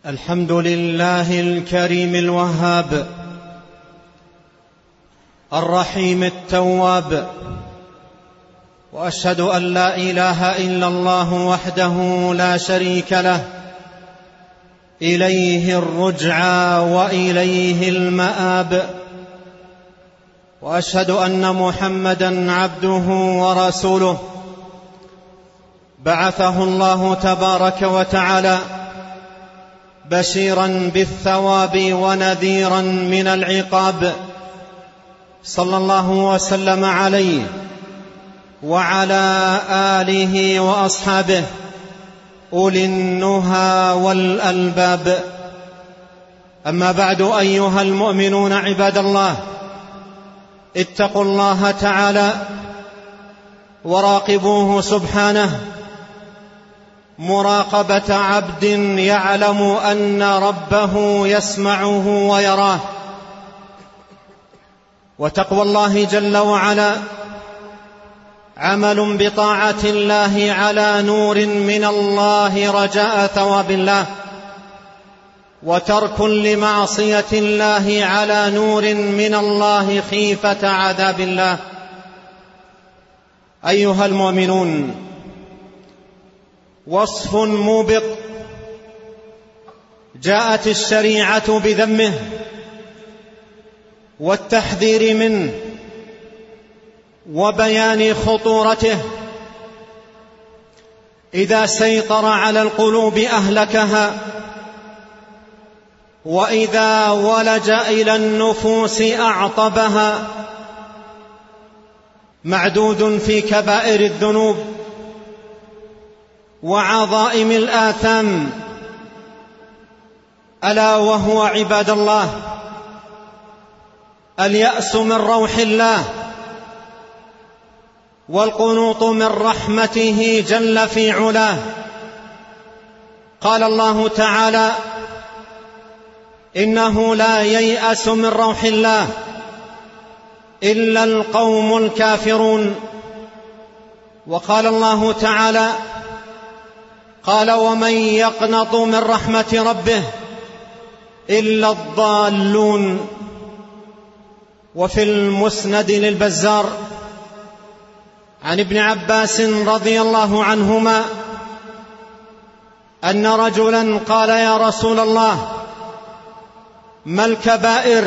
الحمد لله الكريم الوهاب الرحيم التواب، وأشهد أن لا إله إلا الله وحده لا شريك له، إليه الرجعى وإليه المآب. وأشهد أن محمدًا عبده ورسوله، بعثه الله تبارك وتعالى بشيرا بالثواب ونذيرا من العقاب، صلى الله وسلم عليه وعلى آله وأصحابه أولي النهى والألباب. أما بعد، أيها المؤمنون عباد الله، اتقوا الله تعالى وراقبوه سبحانه مراقبة عبد يعلم أن ربه يسمعه ويراه. وتقوى الله جل وعلا عمل بطاعة الله على نور من الله رجاء ثواب الله، وترك لمعصية الله على نور من الله خيفة عذاب الله. أيها المؤمنون، وصف موبق جاءت الشريعة بذمه والتحذير منه وبيان خطورته. إذا سيطر على القلوب أهلكها، وإذا ولج إلى النفوس أعطبها. معدود في كبائر الذنوب وعظائم الآثام، ألا وهو عباد الله اليأس من روح الله، والقنوط من رحمته جل في علاه. قال الله تعالى: إنه لا ييأس من روح الله إلا القوم الكافرون. وقال الله تعالى: قال: ومن يقنط من رحمة ربه إلا الضالون. وفي المسند للبزار عن ابن عباس رضي الله عنهما أن رجلا قال: يا رسول الله، ما الكبائر؟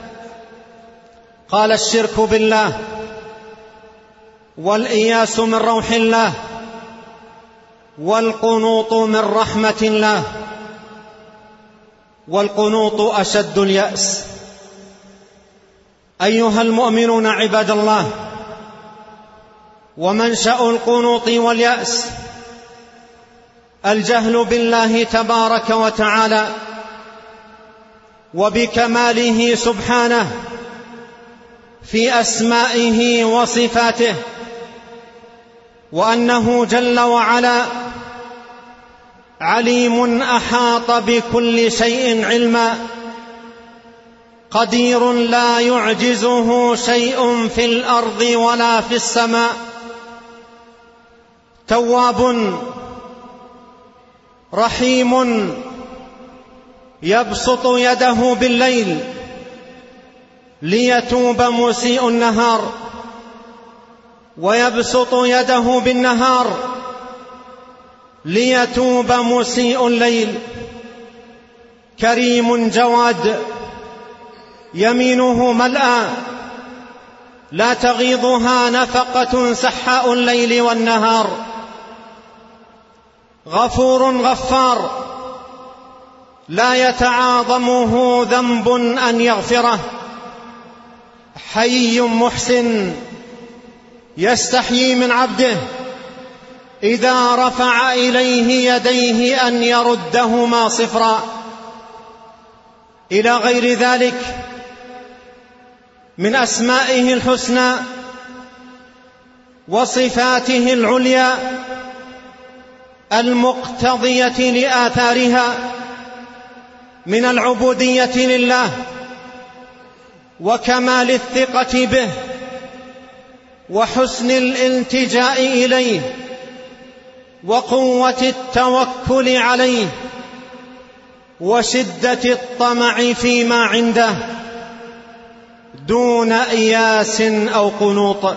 قال: الشرك بالله، والإياس من روح الله، والقنوط من رحمة الله. والقنوط أشد اليأس. أيها المؤمنون عباد الله، ومنشأ القنوط واليأس الجهل بالله تبارك وتعالى وبكماله سبحانه في أسمائه وصفاته، وأنه جل وعلا عليم أحاط بكل شيء علما، قدير لا يعجزه شيء في الأرض ولا في السماء، تواب رحيم يبسط يده بالليل ليتوب مسيء النهار، ويبسط يده بالنهار ليتوب مسيء الليل. كريم جواد يمينه ملأى لا تغيضها نفقة سحاء الليل والنهار. غفور غفار لا يتعاظمه ذنب أن يغفره. حي محسن يستحيي من عبده إذا رفع إليه يديه أن يردهما صفرا. إلى غير ذلك من أسمائه الحسنى وصفاته العليا المقتضية لآثارها من العبودية لله وكمال الثقة به وحسن الالتجاء إليه وقوة التوكل عليه وشدة الطمع فيما عنده دون إياس أو قنوط.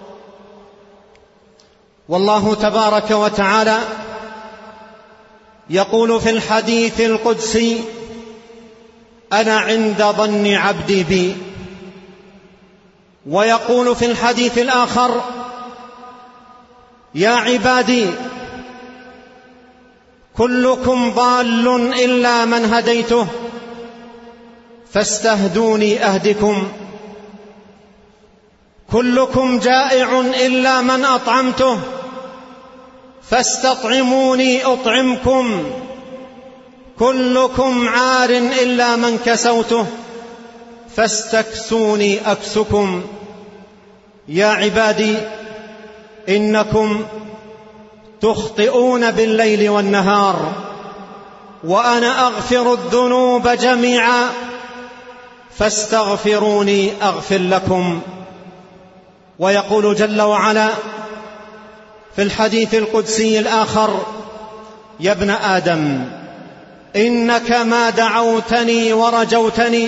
والله تبارك وتعالى يقول في الحديث القدسي: أنا عند ظن عبدي بي. ويقول في الحديث الآخر: يا عبادي كلكم ضال إلا من هديته فاستهدوني أهدكم، كلكم جائع إلا من أطعمته فاستطعموني أطعمكم، كلكم عار إلا من كسوته فاستكسوني أكسكم. يا عبادي إنكم تخطئون بالليل والنهار وأنا أغفر الذنوب جميعا فاستغفروني أغفر لكم. ويقول جل وعلا في الحديث القدسي الآخر: يا ابن آدم إنك ما دعوتني ورجوتني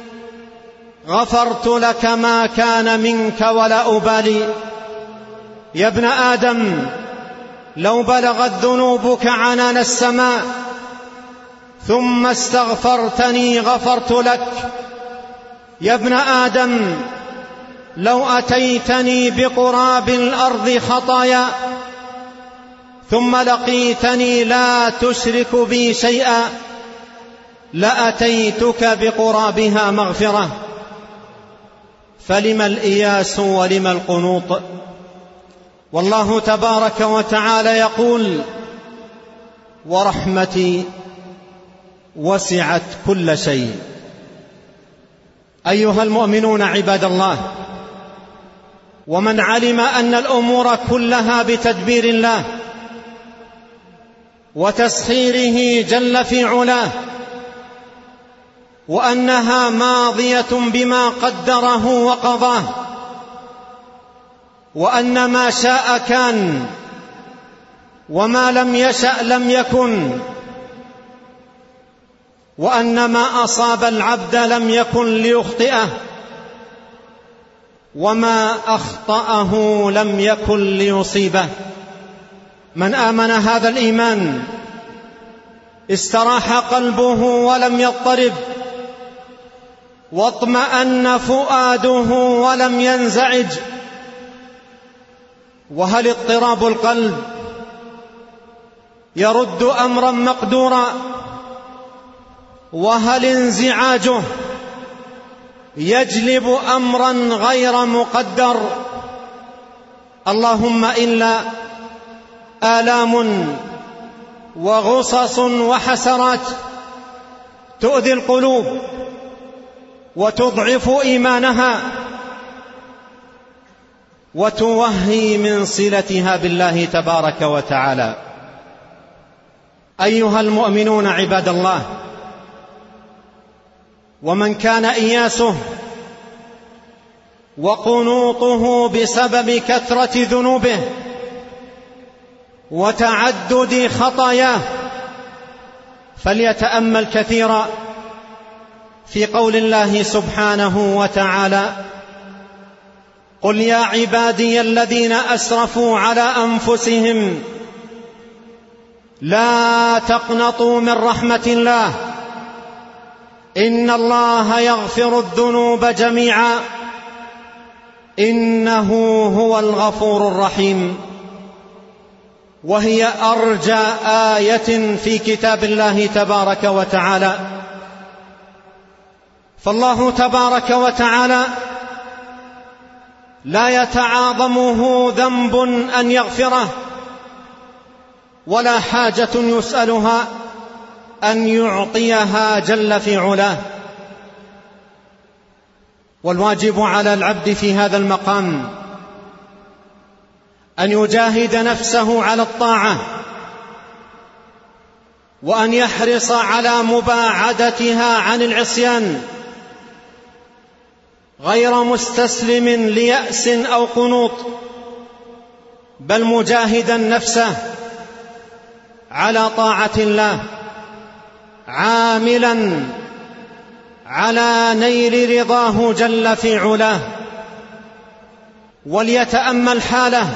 غفرت لك ما كان منك ولا أبالي. يا ابن آدم لو بلغت ذنوبك عنان السماء ثم استغفرتني غفرت لك. يا ابن آدم لو أتيتني بقراب الأرض خطايا ثم لقيتني لا تشرك بي شيئا لأتيتك بقرابها مغفرة. فلم الإياس ولم القنوط؟ والله تبارك وتعالى يقول: ورحمتي وسعت كل شيء. أيها المؤمنون عباد الله، ومن علم أن الأمور كلها بتدبير الله وتسخيره جل في علاه، وأنها ماضية بما قدره وقضاه، وأن ما شاء كان وما لم يشأ لم يكن، وأن ما أصاب العبد لم يكن ليخطئه، وما أخطأه لم يكن ليصيبه. من آمن هذا الإيمان استراح قلبه ولم يضطرب، واطمأن فؤاده ولم ينزعج. وهل اضطراب القلب يرد أمرا مقدورا؟ وهل انزعاجه يجلب أمرا غير مقدر؟ اللهم إلا آلام وغصص وحسرات تؤذي القلوب وتضعف إيمانها وتوهي من صلتها بالله تبارك وتعالى. أيها المؤمنون عباد الله، ومن كان إياسه وقنوطه بسبب كثرة ذنوبه وتعدد خطاياه فليتأمل كثيرا في قول الله سبحانه وتعالى: قل يا عبادي الذين أسرفوا على أنفسهم لا تقنطوا من رحمة الله إن الله يغفر الذنوب جميعا إنه هو الغفور الرحيم. وهي أرجى آية في كتاب الله تبارك وتعالى. فالله تبارك وتعالى لا يتعاظمه ذنب أن يغفره، ولا حاجة يسألها أن يعطيها جل في علاه. والواجب على العبد في هذا المقام أن يجاهد نفسه على الطاعة، وأن يحرص على مباعدتها عن العصيان، غير مستسلم ليأس أو قنوط، بل مجاهدا نفسه على طاعة الله، عاملا على نيل رضاه جل في علاه، وليتأمل حاله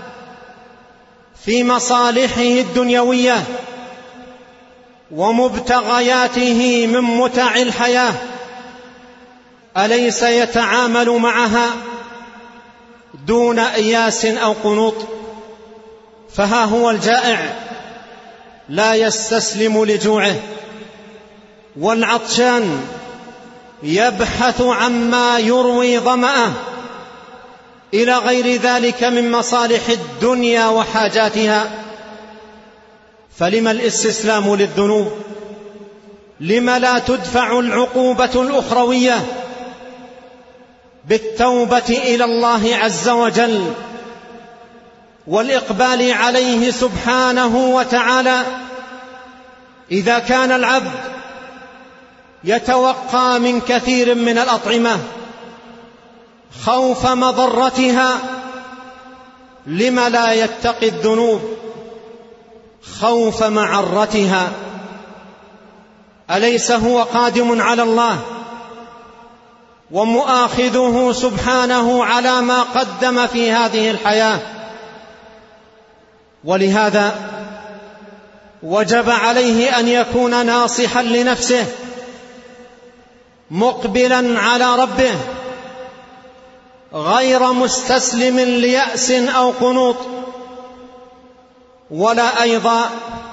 في مصالحه الدنيوية ومبتغياته من متع الحياة، أليس يتعامل معها دون إياس أو قنوط؟ فها هو الجائع لا يستسلم لجوعه، والعطشان يبحث عما يروي ظمأه، إلى غير ذلك من مصالح الدنيا وحاجاتها. فلم الاستسلام للذنوب؟ لم لا تدفع العقوبة الأخروية بالتوبة إلى الله عز وجل والإقبال عليه سبحانه وتعالى؟ إذا كان العبد يتوقى من كثير من الأطعمة خوف مضرتها، لم لا يتقي الذنوب خوف معرتها؟ أليس هو قادم على الله ومؤاخذه سبحانه على ما قدم في هذه الحياة؟ ولهذا وجب عليه أن يكون ناصحا لنفسه مقبلا على ربه غير مستسلم ليأس أو قنوط، ولا أيضا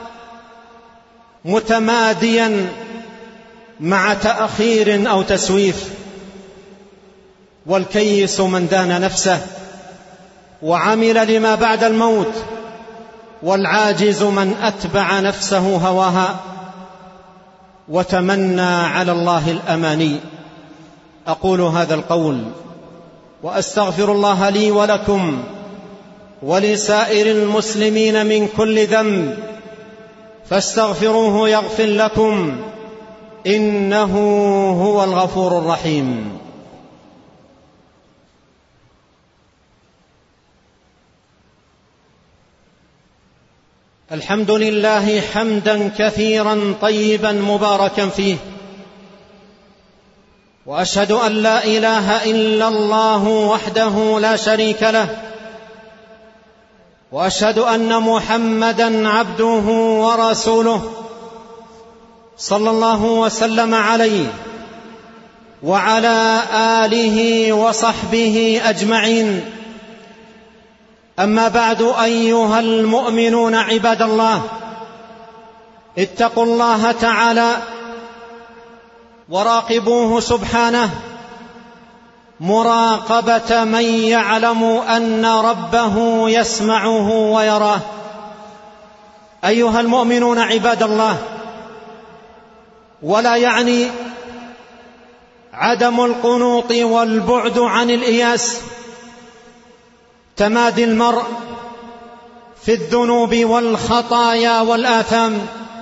متماديا مع تأخير أو تسويف. والكيس من دان نفسه وعمل لما بعد الموت، والعاجز من أتبع نفسه هواها وتمنى على الله الأماني. أقول هذا القول وأستغفر الله لي ولكم ولسائر المسلمين من كل ذنب، فاستغفروه يغفر لكم، إنه هو الغفور الرحيم. الحمد لله حمدا كثيرا طيبا مباركا فيه، وأشهد أن لا إله إلا الله وحده لا شريك له، وأشهد أن محمدا عبده ورسوله صلى الله وسلم عليه وعلى آله وصحبه أجمعين. أما بعد، أيها المؤمنون عباد الله، اتقوا الله تعالى وراقبوه سبحانه مراقبة من يعلم أن ربه يسمعه ويراه. أيها المؤمنون عباد الله، ولا يعني عدم القنوط والبعد عن الإياس تمادي المرء في الذنوب والخطايا والآثام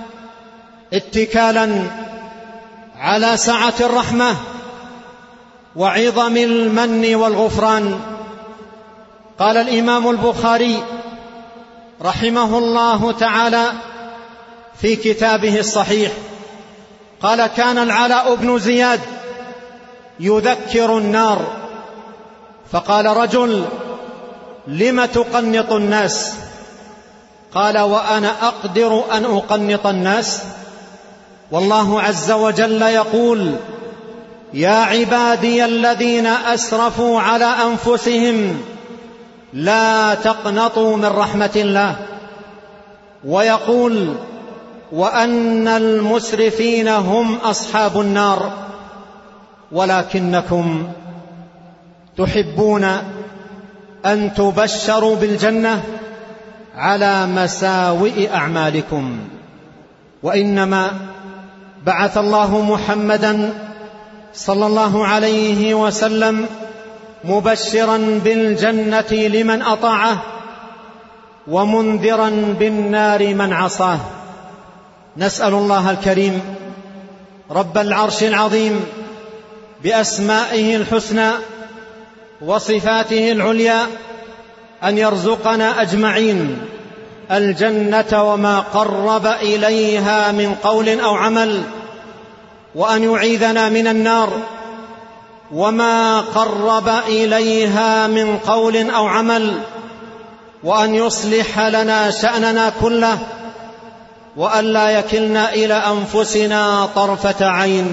اتكالا على سعة الرحمة وعظم المن والغفران. قال الإمام البخاري رحمه الله تعالى في كتابه الصحيح، قال: كان العلاء بن زياد يذكر النار، فقال رجل: لم تقنط الناس؟ قال: وأنا أقدر أن أقنط الناس؟ والله عز وجل يقول: يا عبادي الذين أسرفوا على أنفسهم لا تقنطوا من رحمة الله. ويقول: وأن المسرفين هم أصحاب النار، ولكنكم تحبون أن تبشروا بالجنة على مساوئ أعمالكم. وإنما بعث الله محمدا صلى الله عليه وسلم مبشرا بالجنة لمن أطاعه ومنذرا بالنار من عصاه. نسأل الله الكريم رب العرش العظيم بأسمائه الحسنى وصفاته العليا أن يرزقنا أجمعين الجنة وما قرب إليها من قول أو عمل، وأن يعيذنا من النار وما قرب إليها من قول أو عمل، وأن يصلح لنا شأننا كله، وأن لا يكلنا إلى أنفسنا طرفة عين.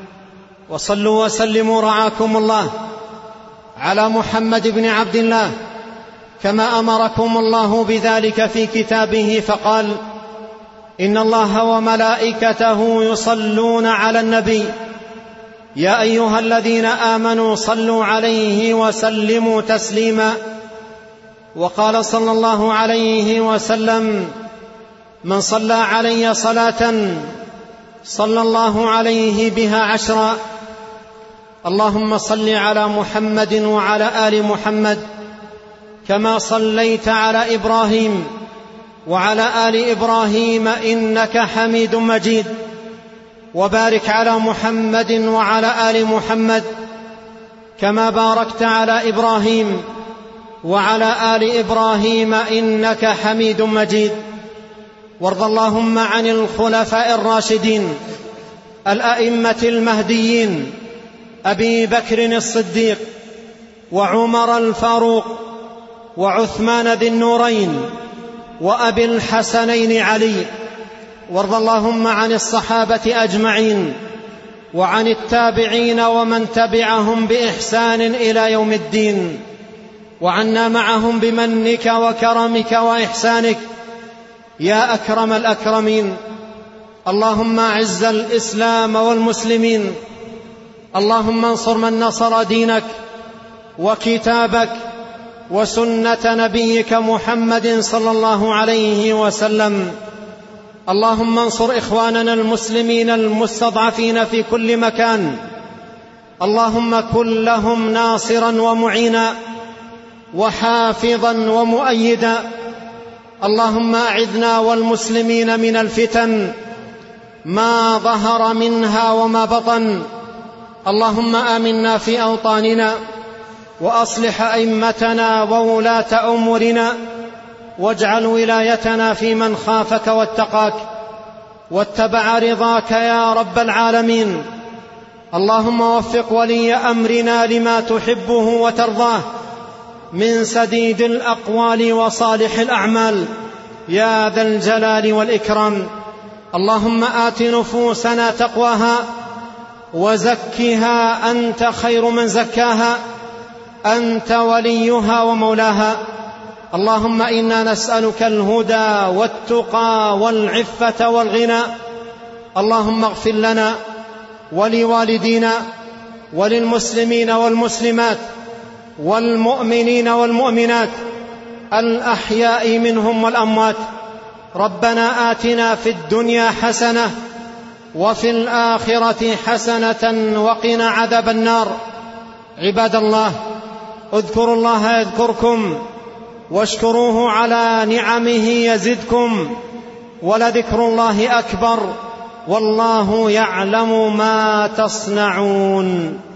وصلوا وسلموا رعاكم الله على محمد بن عبد الله كما أمركم الله بذلك في كتابه، فقال: إن الله وملائكته يصلون على النبي يا أيها الذين آمنوا صلوا عليه وسلموا تسليما. وقال صلى الله عليه وسلم: من صلى علي صلاة صلى الله عليه بها 10. اللهم صل على محمد وعلى آل محمد كما صليت على إبراهيم وعلى آل إبراهيم إنك حميد مجيد، وبارك على محمد وعلى آل محمد كما باركت على إبراهيم وعلى آل إبراهيم إنك حميد مجيد. وارض اللهم عن الخلفاء الراشدين الأئمة المهديين أبي بكر الصديق وعمر الفاروق وعثمان ذي النورين وأبي الحسنين علي. وارض اللهم عن الصحابة أجمعين وعن التابعين ومن تبعهم بإحسان إلى يوم الدين، وعنا معهم بمنك وكرمك وإحسانك يا أكرم الأكرمين. اللهم أعز الإسلام والمسلمين، اللهم انصر من نصر دينك وكتابك وسنة نبيك محمد صلى الله عليه وسلم. اللهم انصر إخواننا المسلمين المستضعفين في كل مكان، اللهم كن لهم ناصرا ومعينا وحافظا ومؤيدا. اللهم أعذنا والمسلمين من الفتن ما ظهر منها وما بطن. اللهم آمنا في أوطاننا وأصلح أئمتنا وولاة أمورنا، واجعل ولايتنا في من خافك واتقاك واتبع رضاك يا رب العالمين. اللهم وفق ولي أمرنا لما تحبه وترضاه من سديد الأقوال وصالح الأعمال يا ذا الجلال والإكرام. اللهم آت نفوسنا تقواها وزكها أنت خير من زكاها، أنت وليها ومولاها. اللهم إنا نسألك الهدى والتقى والعفة والغنى. اللهم اغفر لنا ولوالدينا وللمسلمين والمسلمات والمؤمنين والمؤمنات الأحياء منهم والأموات. ربنا آتنا في الدنيا حسنة وفي الآخرة حسنة وقنا عذاب النار. عباد الله، اذكروا الله يذكركم واشكروه على نعمه يزدكم، ولذكر الله أكبر، والله يعلم ما تصنعون.